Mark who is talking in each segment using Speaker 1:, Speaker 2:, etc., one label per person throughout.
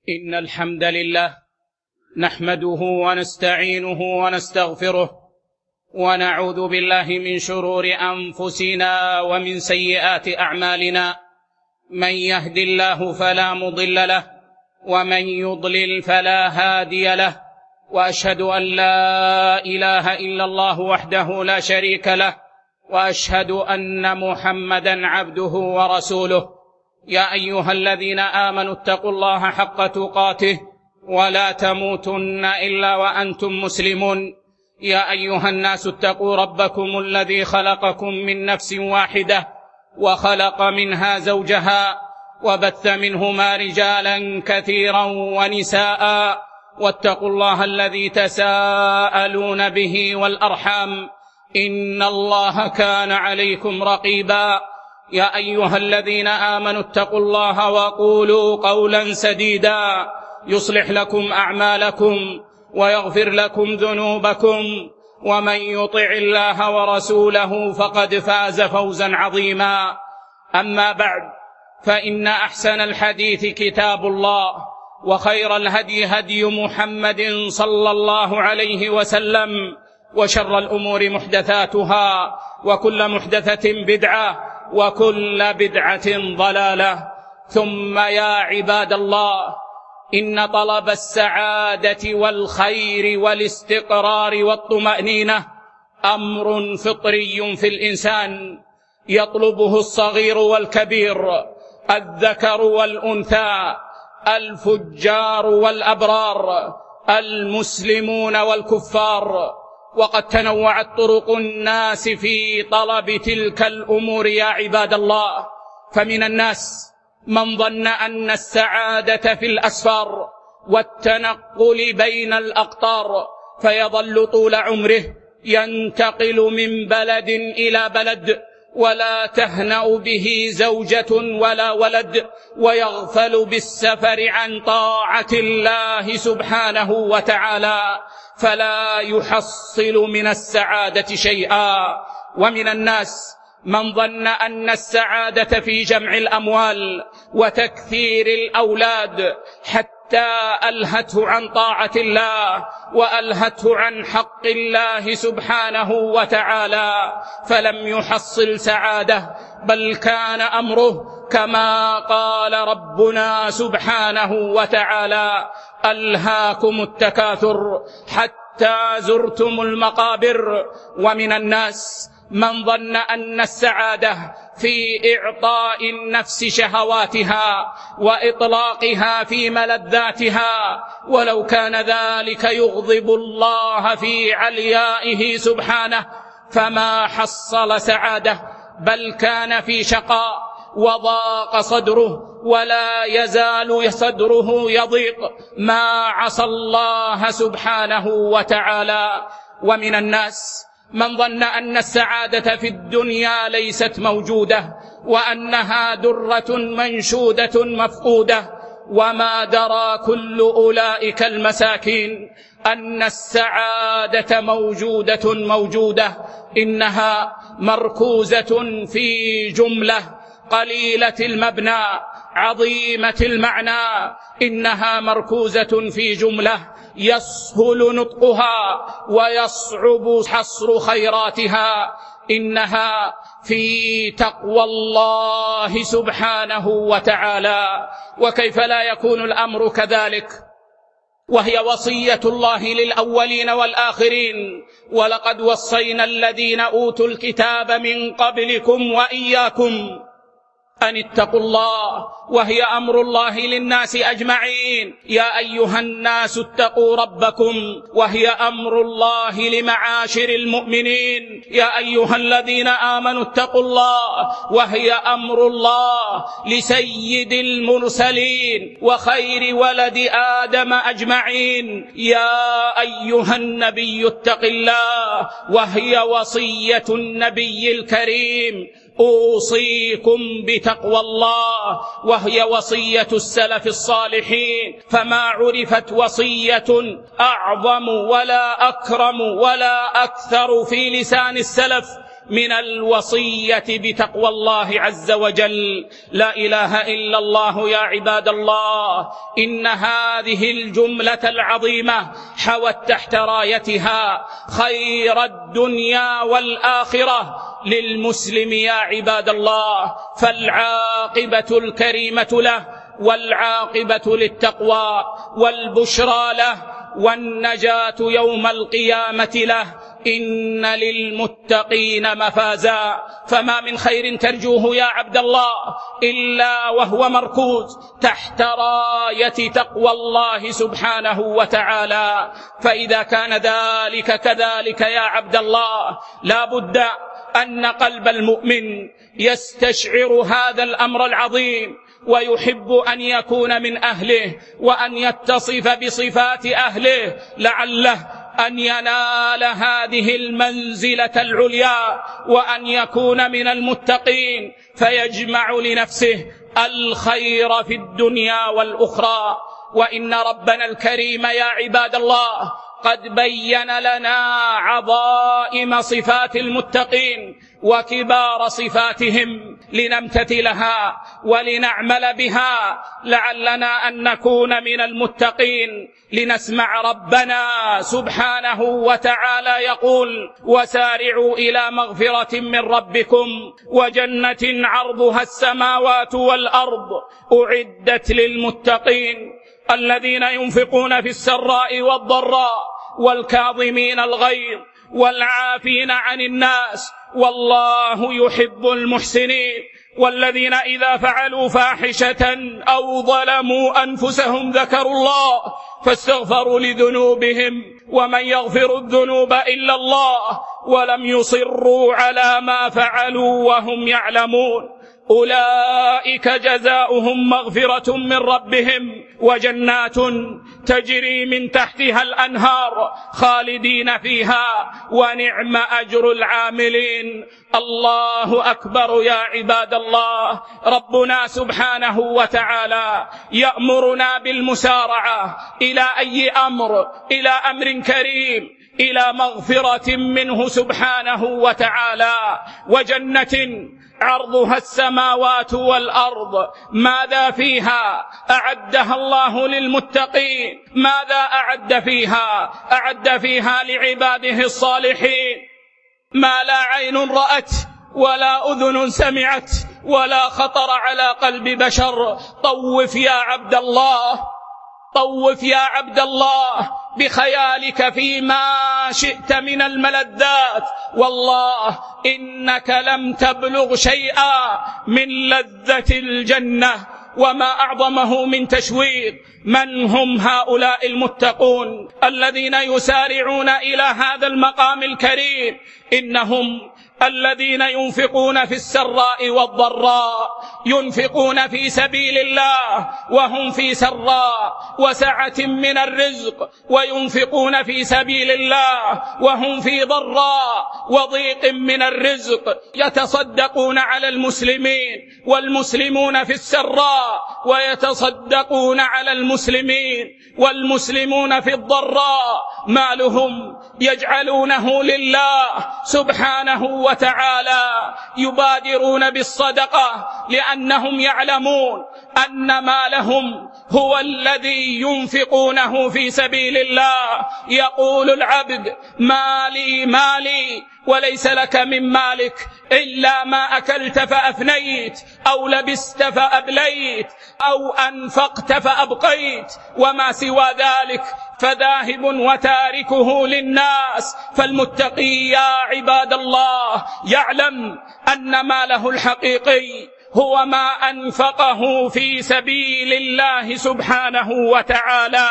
Speaker 1: إن الحمد لله نحمده ونستعينه ونستغفره ونعوذ بالله من شرور أنفسنا ومن سيئات أعمالنا. من يهد الله فلا مضل له ومن يضلل فلا هادي له، وأشهد أن لا إله إلا الله وحده لا شريك له، وأشهد أن محمدًا عبده ورسوله. يا أيها الذين آمنوا اتقوا الله حق تقاته ولا تموتن إلا وأنتم مسلمون. يا أيها الناس اتقوا ربكم الذي خلقكم من نفس واحدة وخلق منها زوجها وبث منهما رجالا كثيرا ونساء، واتقوا الله الذي تساءلون به والأرحام إن الله كان عليكم رقيبا. يا أيها الذين آمنوا اتقوا الله وقولوا قولا سديدا يصلح لكم أعمالكم ويغفر لكم ذنوبكم، ومن يطع الله ورسوله فقد فاز فوزا عظيما. أما بعد، فإن أحسن الحديث كتاب الله، وخير الهدي هدي محمد صلى الله عليه وسلم، وشر الأمور محدثاتها، وكل محدثة بدعة، وكل بدعة ضلالة. ثم يا عباد الله، إن طلب السعادة والخير والاستقرار والطمأنينة أمر فطري في الإنسان، يطلبه الصغير والكبير، الذكر والأنثى، الفجار والأبرار، المسلمون والكفار. وقد تنوعت طرق الناس في طلب تلك الأمور يا عباد الله، فمن الناس من ظن أن السعادة في الأسفار والتنقل بين الأقطار، فيظل طول عمره ينتقل من بلد إلى بلد، ولا تهنأ به زوجة ولا ولد، ويغفل بالسفر عن طاعة الله سبحانه وتعالى، فلا يحصل من السعادة شيئا. ومن الناس من ظن أن السعادة في جمع الأموال وتكثير الأولاد، حتى ألهته عن طاعة الله وألهته عن حق الله سبحانه وتعالى، فلم يحصل سعادة، بل كان أمره كما قال ربنا سبحانه وتعالى: ألهاكم التكاثر حتى زرتم المقابر. ومن الناس من ظن أن السعادة في إعطاء النفس شهواتها وإطلاقها في ملذاتها، ولو كان ذلك يغضب الله في عليائه سبحانه فما حصل سعادة، بل كان في شقاء وضاق صدره، ولا يزال صدره يضيق ما عصى الله سبحانه وتعالى. ومن الناس من ظن أن السعادة في الدنيا ليست موجودة، وأنها درة منشودة مفقودة، وما درى كل أولئك المساكين أن السعادة موجودة، إنها مركوزة في جملة قليلة المبنى عظيمة المعنى، إنها مركوزة في جملة يسهل نطقها ويصعب حصر خيراتها، إنها في تقوى الله سبحانه وتعالى. وكيف لا يكون الأمر كذلك وهي وصية الله للأولين والآخرين: ولقد وصينا الذين أوتوا الكتاب من قبلكم وإياكم أن اتقوا الله، وهي أمر الله للناس أجمعين. يا أيها الناس اتقوا ربكم، وهي أمر الله لمعاشر المؤمنين. يا أيها الذين آمنوا اتقوا الله، وهي أمر الله لسيد المرسلين وخير ولد آدم أجمعين. يا أيها النبي اتق الله، وهي وصية النبي الكريم: أوصيكم بتقوى الله، وهي وصية السلف الصالحين. فما عرفت وصية أعظم ولا أكرم ولا أكثر في لسان السلف من الوصية بتقوى الله عز وجل. لا إله إلا الله يا عباد الله، إن هذه الجملة العظيمة حوت تحت رايتها خير الدنيا والآخرة للمسلم يا عباد الله، فالعاقبة الكريمة له والعاقبة للتقوى والبشرى له والنجاة يوم القيامة له. إن للمتقين مفازا، فما من خير ترجوه يا عبد الله إلا وهو مركوز تحت راية تقوى الله سبحانه وتعالى. فإذا كان ذلك كذلك يا عبد الله، لا بد أن قلب المؤمن يستشعر هذا الأمر العظيم ويحب أن يكون من أهله وأن يتصف بصفات أهله، لعله أن ينال هذه المنزلة العليا وأن يكون من المتقين، فيجمع لنفسه الخير في الدنيا والأخرى. وإن ربنا الكريم يا عباد الله قد بين لنا عظائم صفات المتقين وكبار صفاتهم لنمتثلها ولنعمل بها، لعلنا أن نكون من المتقين. لنسمع ربنا سبحانه وتعالى يقول: وسارعوا إلى مغفرة من ربكم وجنة عرضها السماوات والأرض أعدت للمتقين الذين ينفقون في السراء والضراء والكاظمين الغيظ والعافين عن الناس والله يحب المحسنين. والذين إذا فعلوا فاحشة أو ظلموا أنفسهم ذكروا الله فاستغفروا لذنوبهم ومن يغفر الذنوب إلا الله ولم يصروا على ما فعلوا وهم يعلمون أولئك جزاؤهم مغفرة من ربهم وجنات تجري من تحتها الأنهار خالدين فيها ونعم أجر العاملين. الله أكبر يا عباد الله. ربنا سبحانه وتعالى يأمرنا بالمسارعة إلى أي أمر؟ إلى أمر كريم، إلى مغفرة منه سبحانه وتعالى وجنة عرضها السماوات والأرض. ماذا فيها؟ أعدها الله للمتقين. ماذا أعد فيها؟ أعد فيها لعباده الصالحين ما لا عين رأت ولا أذن سمعت ولا خطر على قلب بشر. طوف يا عبد الله، طوف يا عبد الله بخيالك فيما شئت من الملذات، والله إنك لم تبلغ شيئا من لذة الجنة وما أعظمه من تشويق. من هم هؤلاء المتقون الذين يسارعون إلى هذا المقام الكريم؟ إنهم الذين ينفقون في السراء والضراء، ينفقون في سبيل الله وهم في سراء وسعة من الرزق، وينفقون في سبيل الله وهم في ضراء وضيق من الرزق، يتصدقون على المسلمين والمسلمون في السراء، ويتصدقون على المسلمين والمسلمون في الضراء. مالهم يجعلونه لله سبحانه وتعالى، يبادرون بالصدقة لأنهم يعلمون أن مالهم هو الذي ينفقونه في سبيل الله. يقول العبد: مالي مالي، وليس لك من مالك إلا ما أكلت فأفنيت أو لبست فأبليت أو أنفقت فأبقيت، وما سوى ذلك فذاهب وتاركه للناس. فالمتقي يا عباد الله يعلم أن ماله الحقيقي هو ما أنفقه في سبيل الله سبحانه وتعالى.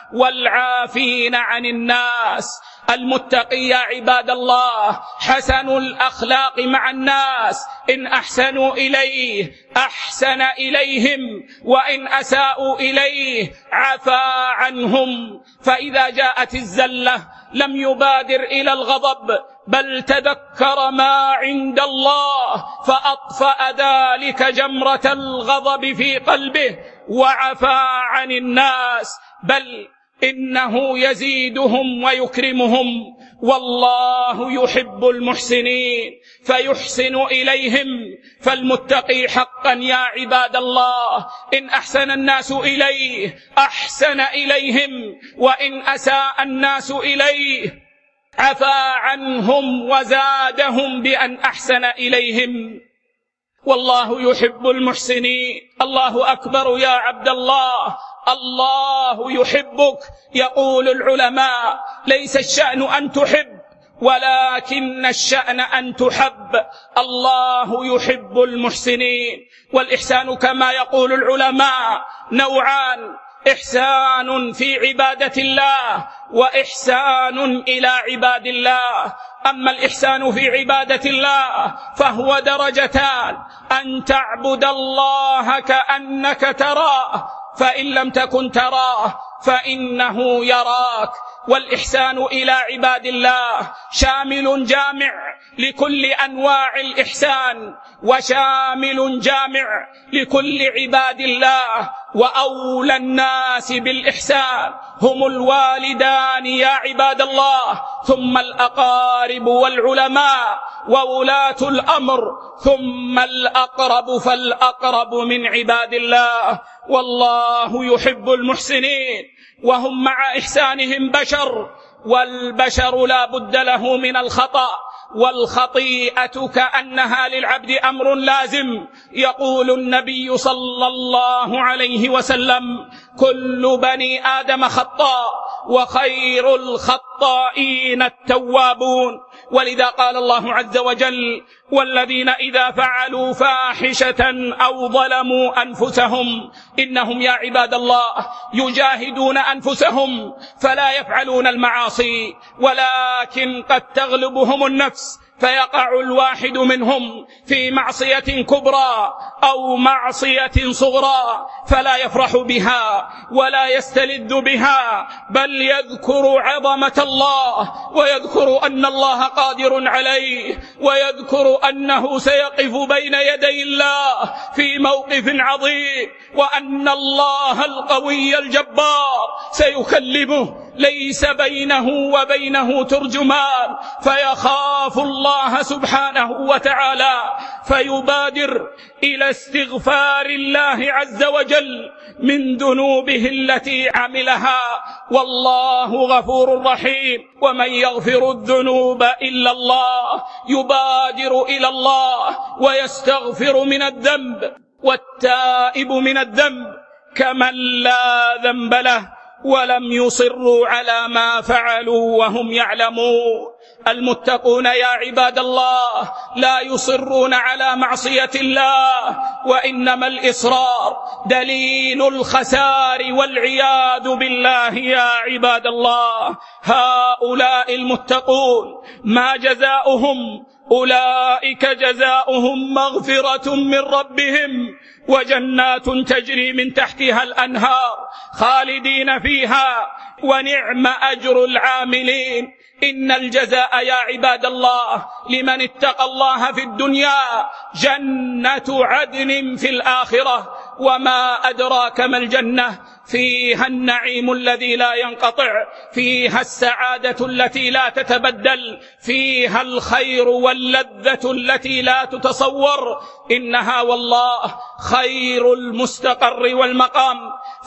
Speaker 1: والعافين عن الناس، المتقي يا عباد الله حسن الأخلاق مع الناس، إن أحسنوا إليه أحسن إليهم وإن أساءوا إليه عفا عنهم. فإذا جاءت الزلة لم يبادر إلى الغضب، بل تذكر ما عند الله فأطفأ ذلك جمرة الغضب في قلبه وعفا عن الناس، بل إنه يزيدهم ويكرمهم، والله يحب المحسنين فيحسن إليهم. فالمتقي حقا يا عباد الله إن أحسن الناس إليه أحسن إليهم، وإن أساء الناس إليه عفا عنهم وزادهم بأن أحسن إليهم. والله يحب المحسنين. الله أكبر يا عبد الله، الله يحبك. يقول العلماء ليس الشأن أن تحب ولكن الشأن أن تحب. الله يحب المحسنين. والإحسان كما يقول العلماء نوعان: إحسان في عبادة الله وإحسان إلى عباد الله. أما الإحسان في عبادة الله فهو درجتان: أن تعبد الله كأنك تراه، فإن لم تكن تراه فإنه يراك. والإحسان إلى عباد الله شامل جامع لكل أنواع الإحسان، وشامل جامع لكل عباد الله. وأولى الناس بالإحسان هم الوالدان يا عباد الله، ثم الأقارب والعلماء وولاة الأمر، ثم الأقرب فالأقرب من عباد الله. والله يحب المحسنين، وهم مع إحسانهم بشر، والبشر لا بد له من الخطأ، والخطيئة كأنها للعبد أمر لازم. يقول النبي صلى الله عليه وسلم: كل بني آدم خطاء وخير الخطائين التوابون. ولذا قال الله عز وجل: والذين إذا فعلوا فاحشة أو ظلموا أنفسهم، إنهم يا عباد الله يجاهدون أنفسهم فلا يفعلون المعاصي، ولكن قد تغلبهم النفس فيقع الواحد منهم في معصية كبرى أو معصية صغرى فلا يفرح بها ولا يستلذ بها، بل يذكر عظمة الله، ويذكر أن الله قادر عليه، ويذكر أنه سيقف بين يدي الله في موقف عظيم، وأن الله القوي الجبار سيكلمه ليس بينه وبينه ترجمان، فيخاف الله سبحانه وتعالى فيبادر إلى استغفار الله عز وجل من ذنوبه التي عملها. والله غفور رحيم، ومن يغفر الذنوب إلا الله يبادر إلى الله ويستغفر من الذنب، والتائب من الذنب كمن لا ذنب له، ولم يصروا على ما فعلوا وهم يعلمون. المتقون يا عباد الله لا يصرون على معصية الله، وإنما الإصرار دليل الخسار والعياذ بالله يا عباد الله. هؤلاء المتقون ما جزاؤهم؟ أولئك جزاؤهم مغفرة من ربهم وجنات تجري من تحتها الأنهار خالدين فيها، ونعم أجر العاملين. إن الجزاء يا عباد الله لمن اتقى الله في الدنيا جنة عدن في الآخرة. وما أدراك ما الجنة؟ فيها النعيم الذي لا ينقطع، فيها السعادة التي لا تتبدل، فيها الخير واللذة التي لا تتصور. إنها والله خير المستقر والمقام.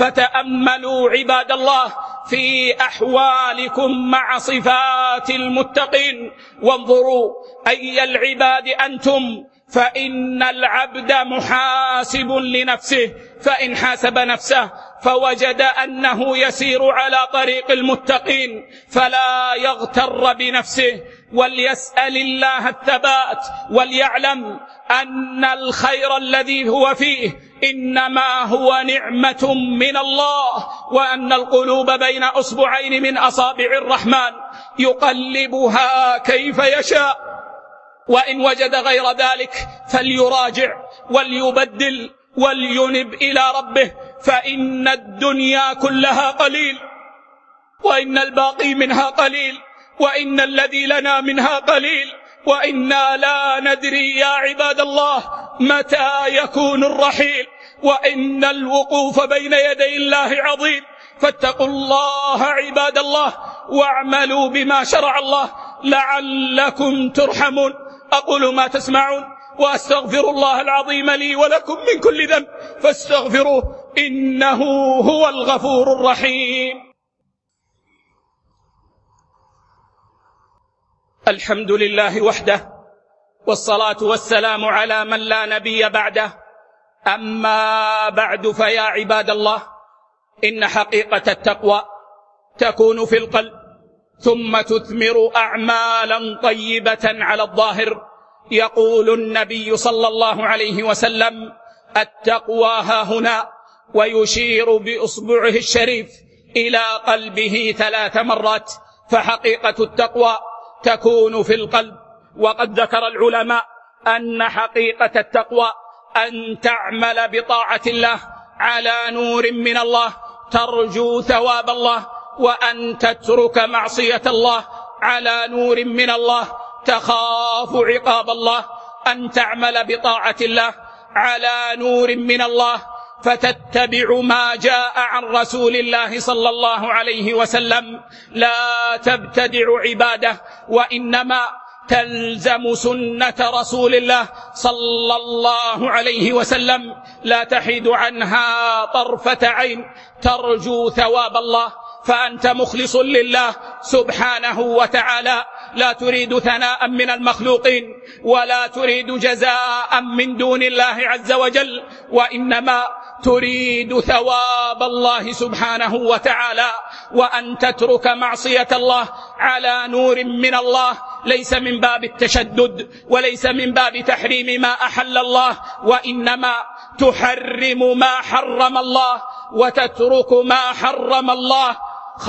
Speaker 1: فتأملوا عباد الله في أحوالكم مع صفات المتقين، وانظروا أي العباد أنتم، فإن العبد محاسب لنفسه، فإن حاسب نفسه فوجد أنه يسير على طريق المتقين فلا يغتر بنفسه، وليسأل الله الثبات، وليعلم أن الخير الذي هو فيه إنما هو نعمة من الله، وأن القلوب بين أصبعين من أصابع الرحمن يقلبها كيف يشاء. وإن وجد غير ذلك فليراجع وليبدل ولينب إلى ربه، فإن الدنيا كلها قليل، وإن الباقي منها قليل، وإن الذي لنا منها قليل، وإنا لا ندري يا عباد الله متى يكون الرحيل، وإن الوقوف بين يدي الله عظيم، فاتقوا الله عباد الله واعملوا بما شرع الله لعلكم ترحمون. أقول ما تسمعون وأستغفر الله العظيم لي ولكم من كل ذنب فاستغفروه إنه هو الغفور الرحيم. الحمد لله وحده والصلاة والسلام على من لا نبي بعده. أما بعد فيا عباد الله، إن حقيقة التقوى تكون في القلب ثم تثمر أعمالا طيبة على الظاهر. يقول النبي صلى الله عليه وسلم: التقوى هاهنا، ويشير بإصبعه الشريف إلى قلبه 3 مرات. فحقيقة التقوى تكون في القلب. وقد ذكر العلماء أن حقيقة التقوى أن تعمل بطاعة الله على نور من الله ترجو ثواب الله، وأن تترك معصية الله على نور من الله تخاف عقاب الله. أن تعمل بطاعة الله على نور من الله فتتبع ما جاء عن رسول الله صلى الله عليه وسلم، لا تبتدع عباده، وإنما تلزم سنة رسول الله صلى الله عليه وسلم، لا تحيد عنها طرفة عين، ترجو ثواب الله. فأنت مخلص لله سبحانه وتعالى، لا تريد ثناء من المخلوقين ولا تريد جزاء من دون الله عز وجل، وإنما تريد ثواب الله سبحانه وتعالى. وأن تترك معصية الله على نور من الله ليس من باب التشدد وليس من باب تحريم ما أحل الله، وإنما تحرم ما حرم الله وتترك ما حرم الله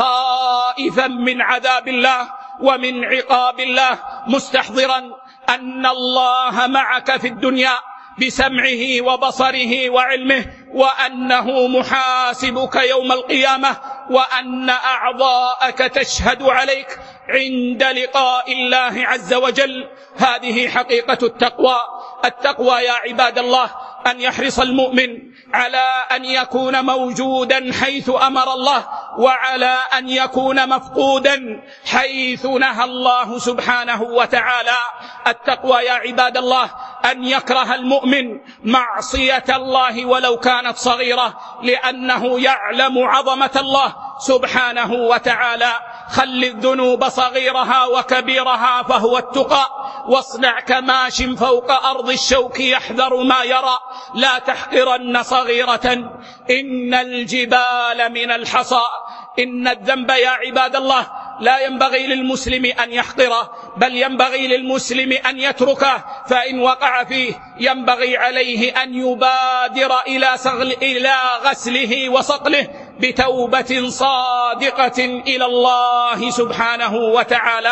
Speaker 1: خائفا من عذاب الله ومن عقاب الله، مستحضرا أن الله معك في الدنيا بسمعه وبصره وعلمه، وأنه محاسبك يوم القيامة، وأن أعضاءك تشهد عليك عند لقاء الله عز وجل. هذه حقيقة التقوى. التقوى يا عباد الله أن يحرص المؤمن على أن يكون موجودا حيث أمر الله، وعلى أن يكون مفقودا حيث نهى الله سبحانه وتعالى. التقوى يا عباد الله أن يكره المؤمن معصية الله ولو كانت صغيرة، لأنه يعلم عظمة الله سبحانه وتعالى. خل الذنوب صغيرها وكبيرها فهو التقى، واصنع كماش فوق أرض الشوك يحذر ما يرى، لا تحقرن صغيرة إن الجبال من الحصى. إن الذنب يا عباد الله لا ينبغي للمسلم أن يحقره، بل ينبغي للمسلم أن يتركه، فإن وقع فيه ينبغي عليه أن يبادر إلى غسله وصقله بتوبة صادقة إلى الله سبحانه وتعالى.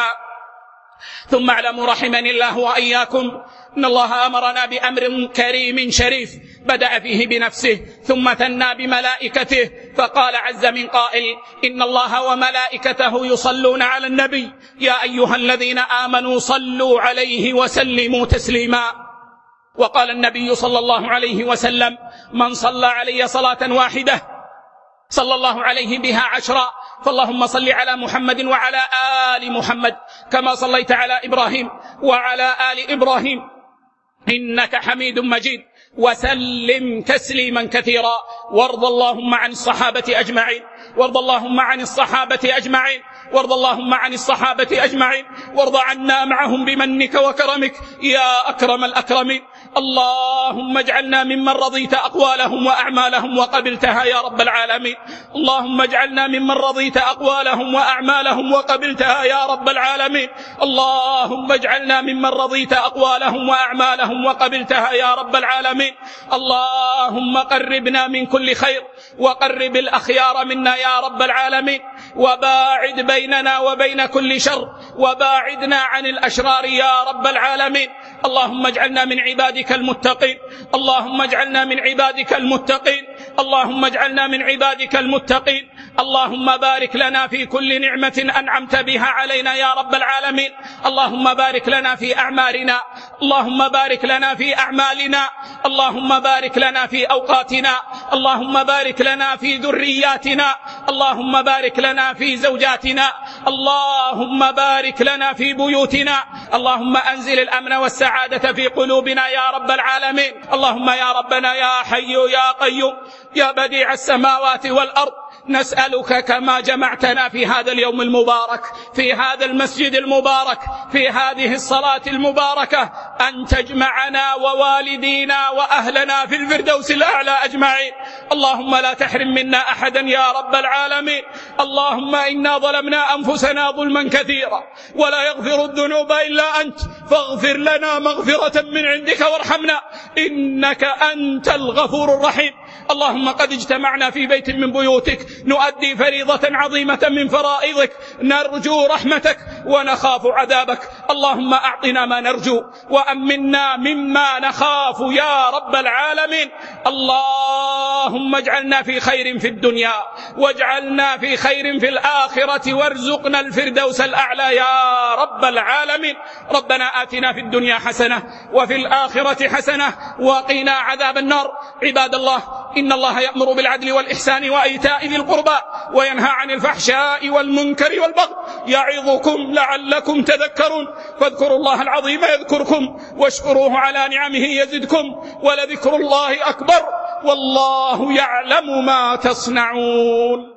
Speaker 1: ثم اعلموا رحمني الله وإياكم إن الله أمرنا بأمر كريم شريف بدأ فيه بنفسه ثم ثنى بملائكته، فقال عز من قائل: إن الله وملائكته يصلون على النبي يا أيها الذين آمنوا صلوا عليه وسلموا تسليما. وقال النبي صلى الله عليه وسلم: من صلى علي صلاة واحدة صلى الله عليه بها 10. فاللهم صل على محمد وعلى آل محمد كما صليت على إبراهيم وعلى آل إبراهيم إنك حميد مجيد، وسلم تسليما كثيرا. وارض اللهم عن الصحابة أجمعين، وارض اللهم عن الصحابة أجمعين، وارض اللهم عن الصحابة أجمعين، وارض عنا معهم بمنك وكرمك يا أكرم الأكرمين. اللهم اجعلنا ممن رضيت أقوالهم وأعمالهم وقبلتها يا رب العالمين. اللهم اجعلنا ممن رضيت أقوالهم وأعمالهم وقبلتها يا رب العالمين. اللهم اجعلنا ممن رضيت أقوالهم وأعمالهم وقبلتها يا رب العالمين. اللهم قربنا من كل خير وقرب الأخيار منا يا رب العالمين، وباعد بيننا وبين كل شر، وباعدنا عن الأشرار يا رب العالمين. اللهم اجعلنا من عبادك المتقين، اللهم اجعلنا من عبادك المتقين، اللهم اجعلنا من عبادك المتقين اللهم بارك لنا في كل نعمة أنعمت بها علينا يا رب العالمين. اللهم بارك لنا في أعمارنا، اللهم بارك لنا في أعمالنا، اللهم بارك لنا في أوقاتنا، اللهم بارك لنا في ذرياتنا، اللهم بارك لنا في زوجاتنا، اللهم بارك لنا في بيوتنا، اللهم أنزل الأمن والسعادة في قلوبنا يا رب العالمين. اللهم يا ربنا يا حي يا قيوم يا بديع السماوات والأرض، نسألك كما جمعتنا في هذا اليوم المبارك، في هذا المسجد المبارك، في هذه الصلاة المباركة، أن تجمعنا ووالدينا وأهلنا في الفردوس الأعلى أجمعين. اللهم لا تحرم منا أحدا يا رب العالمين. اللهم إنا ظلمنا أنفسنا ظلما كثيرا ولا يغفر الذنوب إلا أنت، فاغفر لنا مغفرة من عندك وارحمنا إنك أنت الغفور الرحيم. اللهم قد اجتمعنا في بيت من بيوتك نؤدي فريضة عظيمة من فرائضك، نرجو رحمتك ونخاف عذابك. اللهم أعطنا ما نرجو وأمنا مما نخاف يا رب العالمين. اللهم اجعلنا في خير في الدنيا واجعلنا في خير في الآخرة وارزقنا الفردوس الأعلى يا رب العالمين. ربنا آتنا في الدنيا حسنة وفي الآخرة حسنة وقنا عذاب النار. عباد الله، إن الله يأمر بالعدل والإحسان وإيتاء ذي القربى وينهى عن الفحشاء والمنكر والبغي يعظكم لعلكم تذكرون. فاذكروا الله العظيم يذكركم واشكروه على نعمه يزدكم ولذكر الله أكبر والله يعلم ما تصنعون.